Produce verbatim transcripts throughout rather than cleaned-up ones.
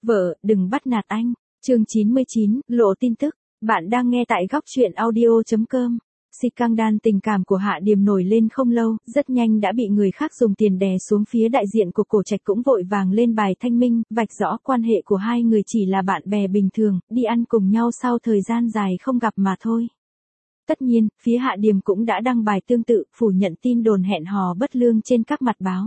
Vợ, đừng bắt nạt anh. Chương chín mươi chín, lộ tin tức. Bạn đang nghe tại góc truyện audio chấm com. Scandal tình cảm của Hạ Điềm nổi lên không lâu, rất nhanh đã bị người khác dùng tiền đè xuống. Phía đại diện của Cổ Trạch cũng vội vàng lên bài thanh minh, vạch rõ quan hệ của hai người chỉ là bạn bè bình thường, đi ăn cùng nhau sau thời gian dài không gặp mà thôi. Tất nhiên, phía Hạ Điềm cũng đã đăng bài tương tự, phủ nhận tin đồn hẹn hò bất lương trên các mặt báo.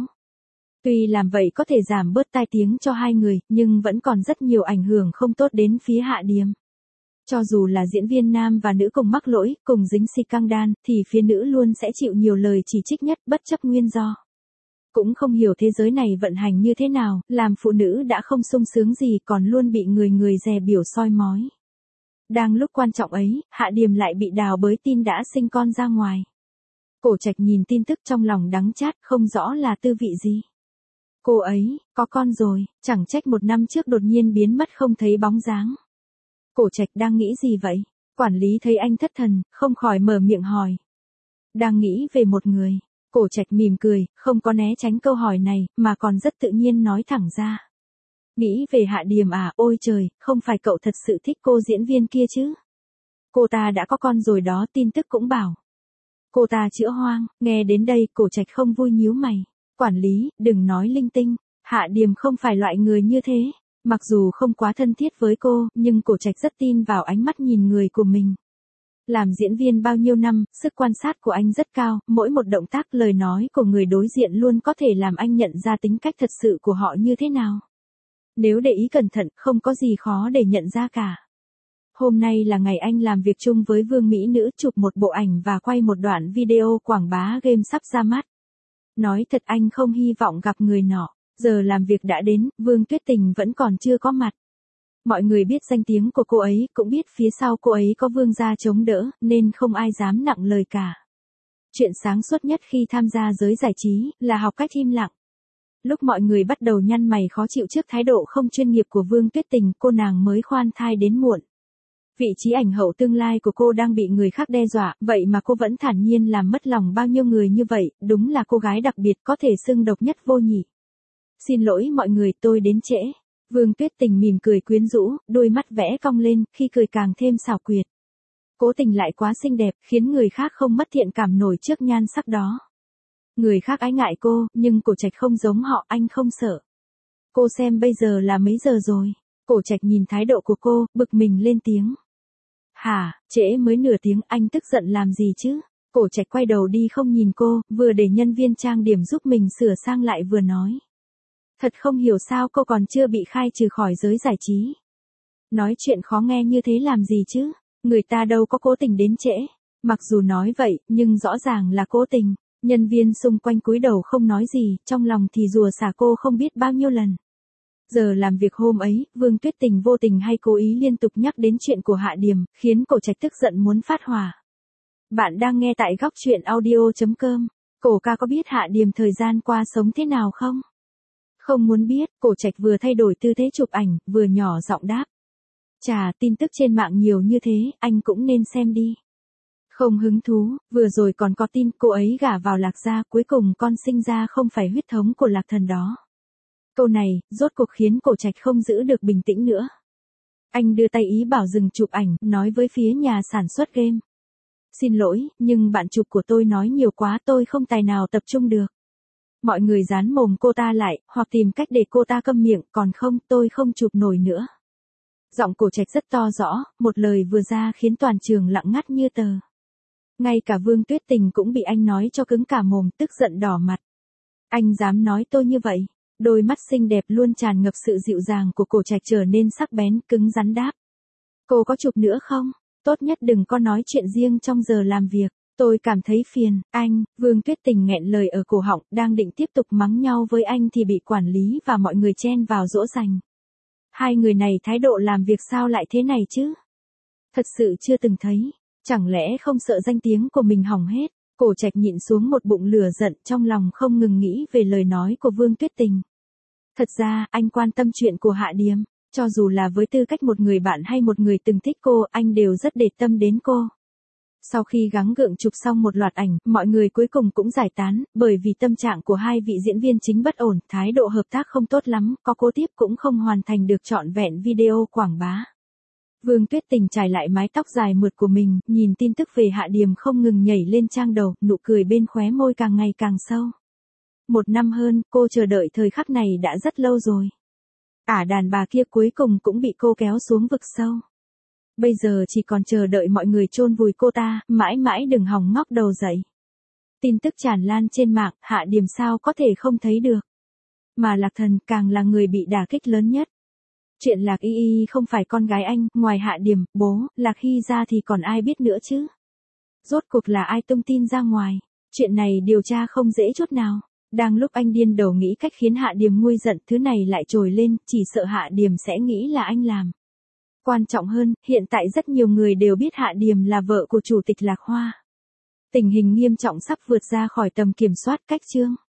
Tuy làm vậy có thể giảm bớt tai tiếng cho hai người, nhưng vẫn còn rất nhiều ảnh hưởng không tốt đến phía Hạ Điềm. Cho dù là diễn viên nam và nữ cùng mắc lỗi, cùng dính scandal, thì phía nữ luôn sẽ chịu nhiều lời chỉ trích nhất bất chấp nguyên do. Cũng không hiểu thế giới này vận hành như thế nào, làm phụ nữ đã không sung sướng gì còn luôn bị người người dè biểu soi mói. Đang lúc quan trọng ấy, Hạ Điềm lại bị đào bới tin đã sinh con ra ngoài. Cổ Trạch nhìn tin tức trong lòng đắng chát, không rõ là tư vị gì. Cô ấy, có con rồi, chẳng trách một năm trước đột nhiên biến mất không thấy bóng dáng. Cổ Trạch đang nghĩ gì vậy? Quản lý thấy anh thất thần, không khỏi mở miệng hỏi. Đang nghĩ về một người. Cổ Trạch mỉm cười, không có né tránh câu hỏi này, mà còn rất tự nhiên nói thẳng ra. Nghĩ về Hạ Điềm à, ôi trời, không phải cậu thật sự thích cô diễn viên kia chứ? Cô ta đã có con rồi đó, tin tức cũng bảo. Cô ta chữa hoang, nghe đến đây, Cổ Trạch không vui nhíu mày. Quản lý, đừng nói linh tinh, Hạ Điềm không phải loại người như thế. Mặc dù không quá thân thiết với cô, nhưng Cổ Trạch rất tin vào ánh mắt nhìn người của mình. Làm diễn viên bao nhiêu năm, sức quan sát của anh rất cao, mỗi một động tác lời nói của người đối diện luôn có thể làm anh nhận ra tính cách thật sự của họ như thế nào. Nếu để ý cẩn thận, không có gì khó để nhận ra cả. Hôm nay là ngày anh làm việc chung với Vương Mỹ Nữ, chụp một bộ ảnh và quay một đoạn video quảng bá game sắp ra mắt. Nói thật anh không hy vọng gặp người nọ. Giờ làm việc đã đến, Vương Tuyết Tình vẫn còn chưa có mặt. Mọi người biết danh tiếng của cô ấy, cũng biết phía sau cô ấy có Vương gia chống đỡ, nên không ai dám nặng lời cả. Chuyện sáng suốt nhất khi tham gia giới giải trí, là học cách im lặng. Lúc mọi người bắt đầu nhăn mày khó chịu trước thái độ không chuyên nghiệp của Vương Tuyết Tình, cô nàng mới khoan thai đến muộn. Vị trí ảnh hậu tương lai của cô đang bị người khác đe dọa, vậy mà cô vẫn thản nhiên làm mất lòng bao nhiêu người như vậy, đúng là cô gái đặc biệt có thể xưng độc nhất vô nhị. Xin lỗi mọi người, tôi đến trễ. Vương Tuyết Tình mỉm cười quyến rũ, đôi mắt vẽ cong lên, khi cười càng thêm xảo quyệt. Cố Tình lại quá xinh đẹp, khiến người khác không mất thiện cảm nổi trước nhan sắc đó. Người khác ái ngại cô, nhưng Cổ Trạch không giống họ, anh không sợ. Cô xem bây giờ là mấy giờ rồi? Cổ Trạch nhìn thái độ của cô, bực mình lên tiếng. Hả, trễ mới nửa tiếng, anh tức giận làm gì chứ? Cổ Trạch quay đầu đi không nhìn cô, vừa để nhân viên trang điểm giúp mình sửa sang lại vừa nói. Thật không hiểu sao cô còn chưa bị khai trừ khỏi giới giải trí. Nói chuyện khó nghe như thế làm gì chứ? Người ta đâu có cố tình đến trễ. Mặc dù nói vậy, nhưng rõ ràng là cố tình. Nhân viên xung quanh cúi đầu không nói gì, trong lòng thì rủa xả cô không biết bao nhiêu lần. Giờ làm việc hôm ấy, Vương Tuyết Tình vô tình hay cố ý liên tục nhắc đến chuyện của Hạ Điềm, khiến Cổ Trạch tức giận muốn phát hỏa. Bạn đang nghe tại góc truyện audio chấm com. Cổ ca có biết Hạ Điềm thời gian qua sống thế nào không? Không muốn biết, Cổ Trạch vừa thay đổi tư thế chụp ảnh, vừa nhỏ giọng đáp. Chà, tin tức trên mạng nhiều như thế, anh cũng nên xem đi. Không hứng thú, vừa rồi còn có tin cô ấy gả vào Lạc gia, cuối cùng con sinh ra không phải huyết thống của Lạc thần đó. Câu này, rốt cuộc khiến Cổ Trạch không giữ được bình tĩnh nữa. Anh đưa tay ý bảo dừng chụp ảnh, nói với phía nhà sản xuất game. Xin lỗi, nhưng bạn chụp của tôi nói nhiều quá, tôi không tài nào tập trung được. Mọi người dán mồm cô ta lại, hoặc tìm cách để cô ta câm miệng, còn không, tôi không chụp nổi nữa. Giọng Cổ Trạch rất to rõ, một lời vừa ra khiến toàn trường lặng ngắt như tờ. Ngay cả Vương Tuyết Tình cũng bị anh nói cho cứng cả mồm, tức giận đỏ mặt. Anh dám nói tôi như vậy? Đôi mắt xinh đẹp luôn tràn ngập sự dịu dàng của Cổ Trạch trở nên sắc bén, cứng rắn đáp. Cô có chụp nữa không? Tốt nhất đừng có nói chuyện riêng trong giờ làm việc. Tôi cảm thấy phiền, anh. Vương Tuyết Tình nghẹn lời ở cổ họng, đang định tiếp tục mắng nhau với anh thì bị quản lý và mọi người chen vào dỗ dành. Hai người này thái độ làm việc sao lại thế này chứ? Thật sự chưa từng thấy. Chẳng lẽ không sợ danh tiếng của mình hỏng hết? Cổ Trạch nhịn xuống một bụng lửa giận, trong lòng không ngừng nghĩ về lời nói của Vương Tuyết Tình. Thật ra, anh quan tâm chuyện của Hạ Điềm. Cho dù là với tư cách một người bạn hay một người từng thích cô, anh đều rất để tâm đến cô. Sau khi gắng gượng chụp xong một loạt ảnh, mọi người cuối cùng cũng giải tán, bởi vì tâm trạng của hai vị diễn viên chính bất ổn, thái độ hợp tác không tốt lắm, có cố tiếp cũng không hoàn thành được trọn vẹn video quảng bá. Vương Tuyết Tình trải lại mái tóc dài mượt của mình, nhìn tin tức về Hạ Điềm không ngừng nhảy lên trang đầu, nụ cười bên khóe môi càng ngày càng sâu. Một năm hơn, cô chờ đợi thời khắc này đã rất lâu rồi. Ả đàn bà kia cuối cùng cũng bị cô kéo xuống vực sâu. Bây giờ chỉ còn chờ đợi mọi người chôn vùi cô ta, mãi mãi đừng hòng ngóc đầu dậy. Tin tức tràn lan trên mạng, Hạ Điềm sao có thể không thấy được. Mà Lạc Thần càng là người bị đả kích lớn nhất. Chuyện Lạc Y Y không phải con gái anh, ngoài Hạ Điềm, bố, Lạc Hy ra thì còn ai biết nữa chứ. Rốt cuộc là ai tung tin ra ngoài. Chuyện này điều tra không dễ chút nào. Đang lúc anh điên đầu nghĩ cách khiến Hạ Điềm nguôi giận, thứ này lại trồi lên, chỉ sợ Hạ Điềm sẽ nghĩ là anh làm. Quan trọng hơn, hiện tại rất nhiều người đều biết Hạ Điềm là vợ của chủ tịch Lạc Hoa. Tình hình nghiêm trọng sắp vượt ra khỏi tầm kiểm soát. Cách chương